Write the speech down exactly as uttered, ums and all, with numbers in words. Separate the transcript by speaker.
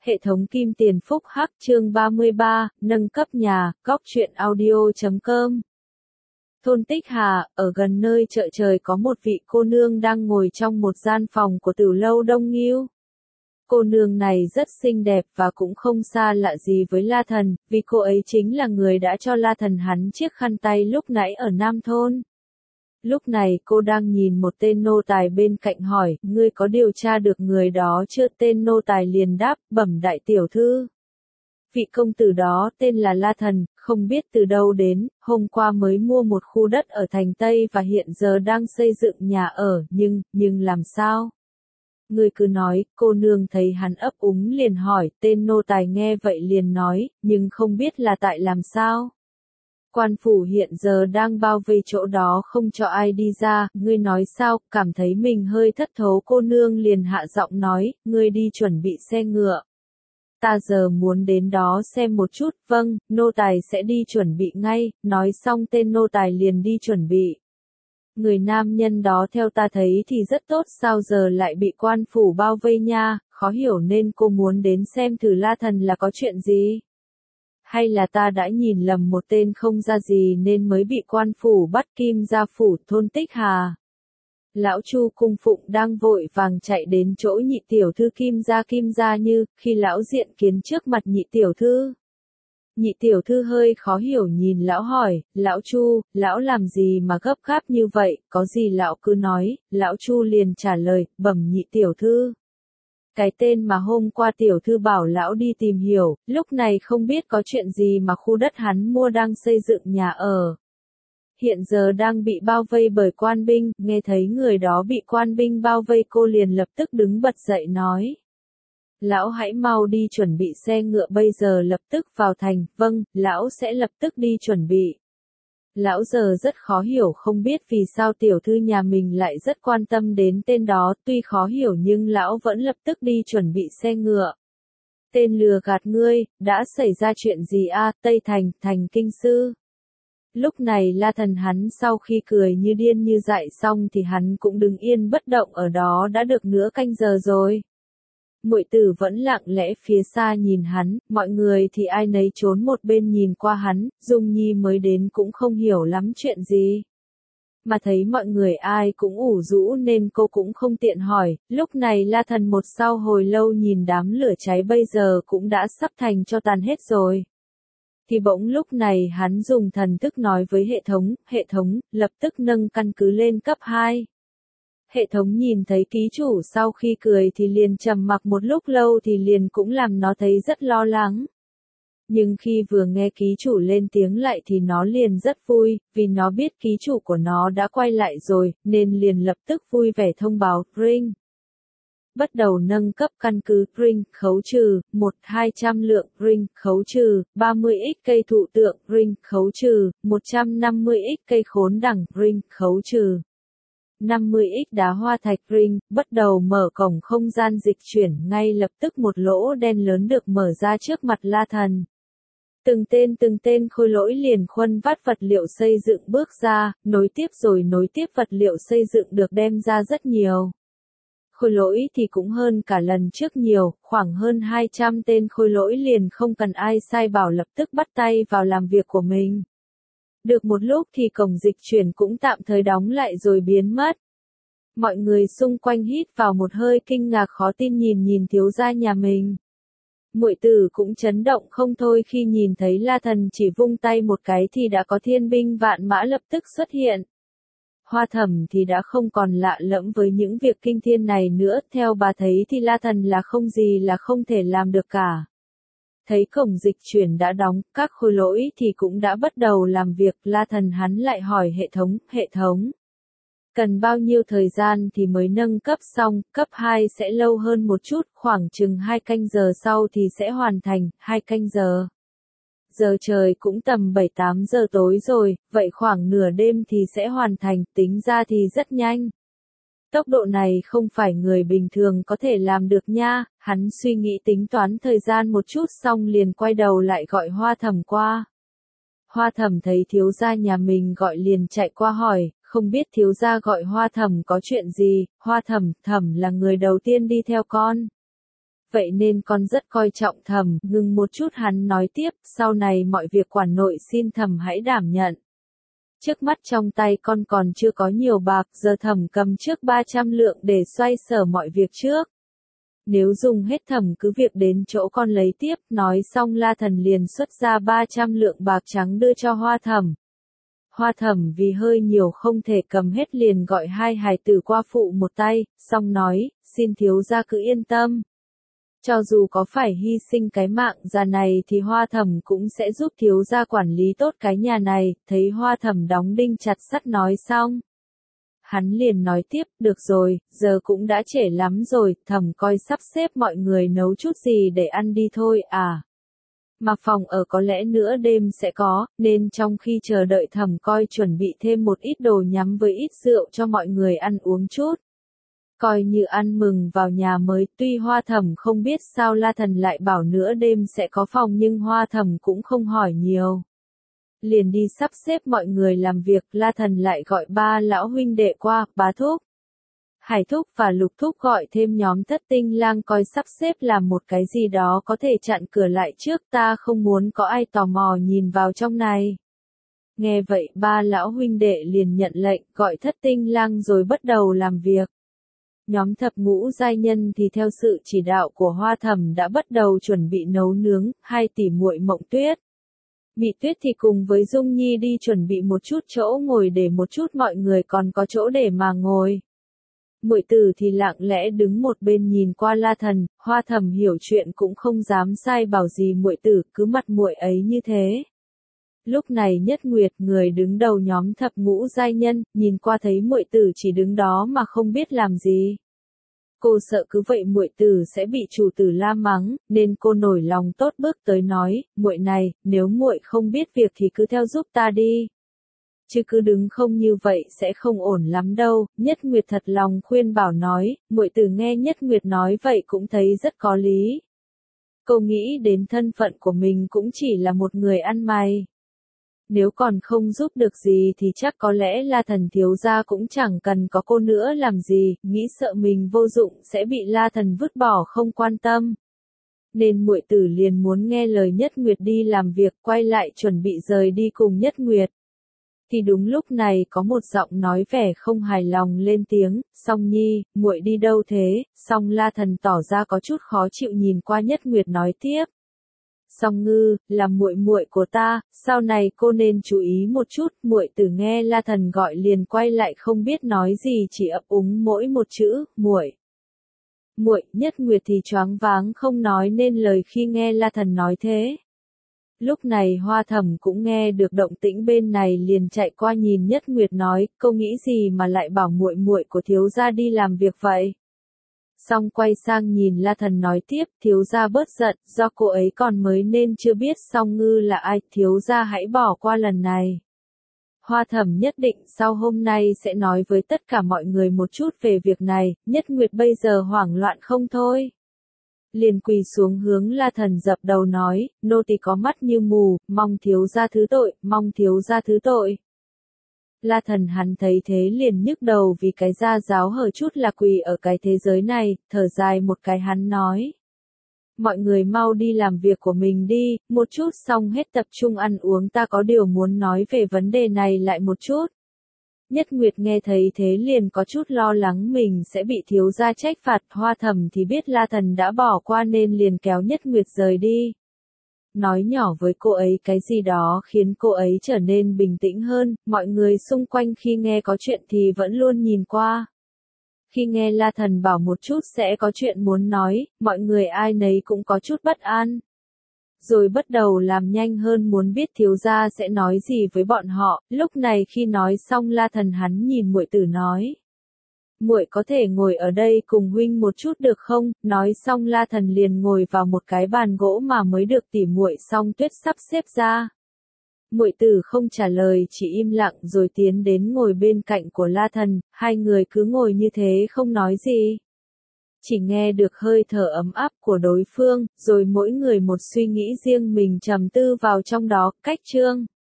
Speaker 1: Hệ thống Kim Tiền Phúc Hắc chương ba mươi ba, nâng cấp nhà, góc truyện audio chấm com. Thôn Tích Hà, ở gần nơi chợ trời có một vị cô nương đang ngồi trong một gian phòng của Tử Lâu Đông Ngưu. Cô nương này rất xinh đẹp và cũng không xa lạ gì với La Thần, vì cô ấy chính là người đã cho La Thần hắn chiếc khăn tay lúc nãy ở Nam Thôn. Lúc này cô đang nhìn một tên nô tài bên cạnh hỏi, ngươi có điều tra được người đó chưa? Tên nô tài liền đáp, bẩm đại tiểu thư. Vị công tử đó tên là La Thần, không biết từ đâu đến, hôm qua mới mua một khu đất ở thành Tây và hiện giờ đang xây dựng nhà ở, nhưng, nhưng làm sao? Ngươi cứ nói, cô nương thấy hắn ấp úng liền hỏi, tên nô tài nghe vậy liền nói, nhưng không biết là tại làm sao? Quan phủ hiện giờ đang bao vây chỗ đó không cho ai đi ra, ngươi nói sao? Cảm thấy mình hơi thất thố, cô nương liền hạ giọng nói, ngươi đi chuẩn bị xe ngựa. Ta giờ muốn đến đó xem một chút. Vâng, nô tài sẽ đi chuẩn bị ngay. Nói xong tên nô tài liền đi chuẩn bị. Người nam nhân đó theo ta thấy thì rất tốt, sao giờ lại bị quan phủ bao vây nha, khó hiểu nên cô muốn đến xem thử La Thần là có chuyện gì. Hay là ta đã nhìn lầm một tên không ra gì nên mới bị quan phủ bắt? Kim gia phủ, thôn Tích Hà. Lão Chu cung phụng đang vội vàng chạy đến chỗ nhị tiểu thư Kim gia. Kim gia Như, khi lão diện kiến trước mặt nhị tiểu thư. Nhị tiểu thư hơi khó hiểu nhìn lão hỏi, lão Chu, lão làm gì mà gấp gáp như vậy, có gì lão cứ nói. Lão Chu liền trả lời, bẩm nhị tiểu thư. Cái tên mà hôm qua tiểu thư bảo lão đi tìm hiểu, lúc này không biết có chuyện gì mà khu đất hắn mua đang xây dựng nhà ở. Hiện giờ đang bị bao vây bởi quan binh, nghe thấy người đó bị quan binh bao vây cô liền lập tức đứng bật dậy nói. Lão hãy mau đi chuẩn bị xe ngựa bây giờ lập tức vào thành. Vâng, lão sẽ lập tức đi chuẩn bị. Lão giờ rất khó hiểu, không biết vì sao tiểu thư nhà mình lại rất quan tâm đến tên đó, tuy khó hiểu nhưng lão vẫn lập tức đi chuẩn bị xe ngựa. Tên lừa gạt ngươi, đã xảy ra chuyện gì a? Tây Thành, thành kinh sư. Lúc này La Thần hắn sau khi cười như điên như dại xong thì hắn cũng đứng yên bất động ở đó đã được nửa canh giờ rồi. Muội tử vẫn lặng lẽ phía xa nhìn hắn, mọi người thì ai nấy trốn một bên nhìn qua hắn, Dung Nhi mới đến cũng không hiểu lắm chuyện gì. Mà thấy mọi người ai cũng ủ rũ nên cô cũng không tiện hỏi. Lúc này La Thần một sau hồi lâu nhìn đám lửa cháy bây giờ cũng đã sắp thành cho tàn hết rồi. Thì bỗng lúc này hắn dùng thần thức nói với hệ thống, hệ thống, lập tức nâng căn cứ lên cấp hai. Hệ thống nhìn thấy ký chủ sau khi cười thì liền trầm mặc một lúc lâu thì liền cũng làm nó thấy rất lo lắng. Nhưng khi vừa nghe ký chủ lên tiếng lại thì nó liền rất vui, vì nó biết ký chủ của nó đã quay lại rồi, nên liền lập tức vui vẻ thông báo, ring. Bắt đầu nâng cấp căn cứ, ring, khấu trừ, một hai trăm lượng, ring, khấu trừ, ba mươi x cây thụ tượng, ring, khấu trừ, một trăm năm mươi x cây khốn đẳng, ring, khấu trừ. năm mươi x đá hoa thạch, ring, bắt đầu mở cổng không gian dịch chuyển, ngay lập tức một lỗ đen lớn được mở ra trước mặt La Thần. Từng tên từng tên khôi lỗi liền khuân vác vật liệu xây dựng bước ra, nối tiếp rồi nối tiếp vật liệu xây dựng được đem ra rất nhiều. Khôi lỗi thì cũng hơn cả lần trước nhiều, khoảng hơn hai trăm tên khôi lỗi liền không cần ai sai bảo lập tức bắt tay vào làm việc của mình. Được một lúc thì cổng dịch chuyển cũng tạm thời đóng lại rồi biến mất. Mọi người xung quanh hít vào một hơi kinh ngạc khó tin nhìn nhìn thiếu gia nhà mình. Muội tử cũng chấn động không thôi khi nhìn thấy La Thần chỉ vung tay một cái thì đã có thiên binh vạn mã lập tức xuất hiện. Hoa Thẩm thì đã không còn lạ lẫm với những việc kinh thiên này nữa, theo bà thấy thì La Thần là không gì là không thể làm được cả. Thấy cổng dịch chuyển đã đóng, các khôi lỗi thì cũng đã bắt đầu làm việc, La Thần hắn lại hỏi hệ thống, hệ thống. Cần bao nhiêu thời gian thì mới nâng cấp xong, cấp hai sẽ lâu hơn một chút, khoảng chừng hai canh giờ sau thì sẽ hoàn thành, hai canh giờ. Giờ trời cũng tầm bảy tám giờ tối rồi, vậy khoảng nửa đêm thì sẽ hoàn thành, tính ra thì rất nhanh. Tốc độ này không phải người bình thường có thể làm được nha, hắn suy nghĩ tính toán thời gian một chút xong liền quay đầu lại gọi Hoa Thẩm qua. Hoa Thẩm thấy thiếu gia nhà mình gọi liền chạy qua hỏi, không biết thiếu gia gọi Hoa Thẩm có chuyện gì? Hoa Thẩm, Thẩm là người đầu tiên đi theo con. vậy nên con rất coi trọng Thẩm. Ngừng một chút hắn nói tiếp, sau này mọi việc quản nội xin Thẩm hãy đảm nhận. Trước mắt trong tay con còn chưa có nhiều bạc, giờ Thẩm cầm trước ba trăm lượng để xoay sở mọi việc trước. Nếu dùng hết Thẩm cứ việc đến chỗ con lấy tiếp, nói xong La Thần liền xuất ra ba trăm lượng bạc trắng đưa cho Hoa Thẩm. Hoa Thẩm vì hơi nhiều không thể cầm hết liền gọi hai hài tử qua phụ một tay, xong nói, xin thiếu gia cứ yên tâm. Cho dù có phải hy sinh cái mạng già này thì Hoa Thẩm cũng sẽ giúp thiếu gia quản lý tốt cái nhà này. Thấy Hoa Thẩm đóng đinh chặt sắt nói xong, hắn liền nói tiếp, được rồi, giờ cũng đã trễ lắm rồi, Thẩm coi sắp xếp mọi người nấu chút gì để ăn đi thôi à. Mà phòng ở có lẽ nửa đêm sẽ có, nên trong khi chờ đợi Thẩm coi chuẩn bị thêm một ít đồ nhắm với ít rượu cho mọi người ăn uống chút. Coi như ăn mừng vào nhà mới, tuy Hoa Thẩm không biết sao La Thần lại bảo nửa đêm sẽ có phòng nhưng Hoa Thẩm cũng không hỏi nhiều. Liền đi sắp xếp mọi người làm việc, La Thần lại gọi ba lão huynh đệ qua, Bá Thúc, Hải Thúc và Lục Thúc gọi thêm nhóm Thất Tinh Lang coi sắp xếp làm một cái gì đó có thể chặn cửa lại trước, ta không muốn có ai tò mò nhìn vào trong này. Nghe vậy ba lão huynh đệ liền nhận lệnh, gọi Thất Tinh Lang rồi bắt đầu làm việc. Nhóm thập ngũ giai nhân thì theo sự chỉ đạo của Hoa Thẩm đã bắt đầu chuẩn bị nấu nướng, hai tỷ muội Mộng Tuyết, Mị Tuyết thì cùng với Dung Nhi đi chuẩn bị một chút chỗ ngồi để một chút mọi người còn có chỗ để mà ngồi. Muội Tử thì lặng lẽ đứng một bên nhìn qua La Thần, Hoa Thẩm hiểu chuyện cũng không dám sai bảo gì Muội Tử, cứ mặt muội ấy như thế. Lúc này Nhất Nguyệt, người đứng đầu nhóm thập ngũ giai nhân, nhìn qua thấy Muội Tử chỉ đứng đó mà không biết làm gì. Cô sợ cứ vậy Muội Tử sẽ bị chủ tử la mắng, nên cô nổi lòng tốt bước tới nói, muội này, nếu muội không biết việc thì cứ theo giúp ta đi. Chứ cứ đứng không như vậy sẽ không ổn lắm đâu. Nhất Nguyệt thật lòng khuyên bảo nói, Muội Tử nghe Nhất Nguyệt nói vậy cũng thấy rất có lý. Cô nghĩ đến thân phận của mình cũng chỉ là một người ăn mày. Nếu còn không giúp được gì thì chắc có lẽ La Thần thiếu gia cũng chẳng cần có cô nữa làm gì, nghĩ sợ mình vô dụng sẽ bị La Thần vứt bỏ không quan tâm. Nên Muội Tử liền muốn nghe lời Nhất Nguyệt đi làm việc, quay lại chuẩn bị rời đi cùng Nhất Nguyệt. Thì đúng lúc này có một giọng nói vẻ không hài lòng lên tiếng, Song Nhi, muội đi đâu thế? Song La Thần tỏ ra có chút khó chịu nhìn qua Nhất Nguyệt nói tiếp. Song Ngư, là muội muội của ta, sau này cô nên chú ý một chút. Muội Tử nghe La Thần gọi liền quay lại không biết nói gì, chỉ ấp úng mỗi một chữ, muội. Muội. Nhất Nguyệt thì choáng váng không nói nên lời khi nghe La Thần nói thế. Lúc này Hoa Thẩm cũng nghe được động tĩnh bên này liền chạy qua nhìn Nhất Nguyệt nói, cô nghĩ gì mà lại bảo muội muội của thiếu gia đi làm việc vậy? Xong quay sang nhìn La Thần nói tiếp, thiếu gia bớt giận, do cô ấy còn mới nên chưa biết Song Ngư là ai, thiếu gia hãy bỏ qua lần này. Hoa Thẩm nhất định sau hôm nay sẽ nói với tất cả mọi người một chút về việc này. Nhất Nguyệt bây giờ hoảng loạn không thôi. Liền quỳ xuống hướng La Thần dập đầu nói, nô tỳ có mắt như mù, mong thiếu gia thứ tội, mong thiếu gia thứ tội. La Thần hắn thấy thế liền nhức đầu vì cái gia giáo hở chút là quỳ ở cái thế giới này, thở dài một cái hắn nói. Mọi người mau đi làm việc của mình đi, một chút xong hết tập trung ăn uống, ta có điều muốn nói về vấn đề này lại một chút. Nhất Nguyệt nghe thấy thế liền có chút lo lắng mình sẽ bị thiếu gia trách phạt. Hoa Thẩm thì biết La Thần đã bỏ qua nên liền kéo Nhất Nguyệt rời đi. Nói nhỏ với cô ấy cái gì đó khiến cô ấy trở nên bình tĩnh hơn, mọi người xung quanh khi nghe có chuyện thì vẫn luôn nhìn qua. Khi nghe La Thần bảo một chút sẽ có chuyện muốn nói, mọi người ai nấy cũng có chút bất an. Rồi bắt đầu làm nhanh hơn muốn biết thiếu gia sẽ nói gì với bọn họ. Lúc này khi nói xong La Thần hắn nhìn Muội Tử nói. Muội có thể ngồi ở đây cùng huynh một chút được không? Nói xong La Thần liền ngồi vào một cái bàn gỗ mà mới được tỉ muội Song Tuyết sắp xếp ra. Muội Tử không trả lời chỉ im lặng rồi tiến đến ngồi bên cạnh của La Thần, hai người cứ ngồi như thế không nói gì. Chỉ nghe được hơi thở ấm áp của đối phương, rồi mỗi người một suy nghĩ riêng mình trầm tư vào trong đó. Cách chương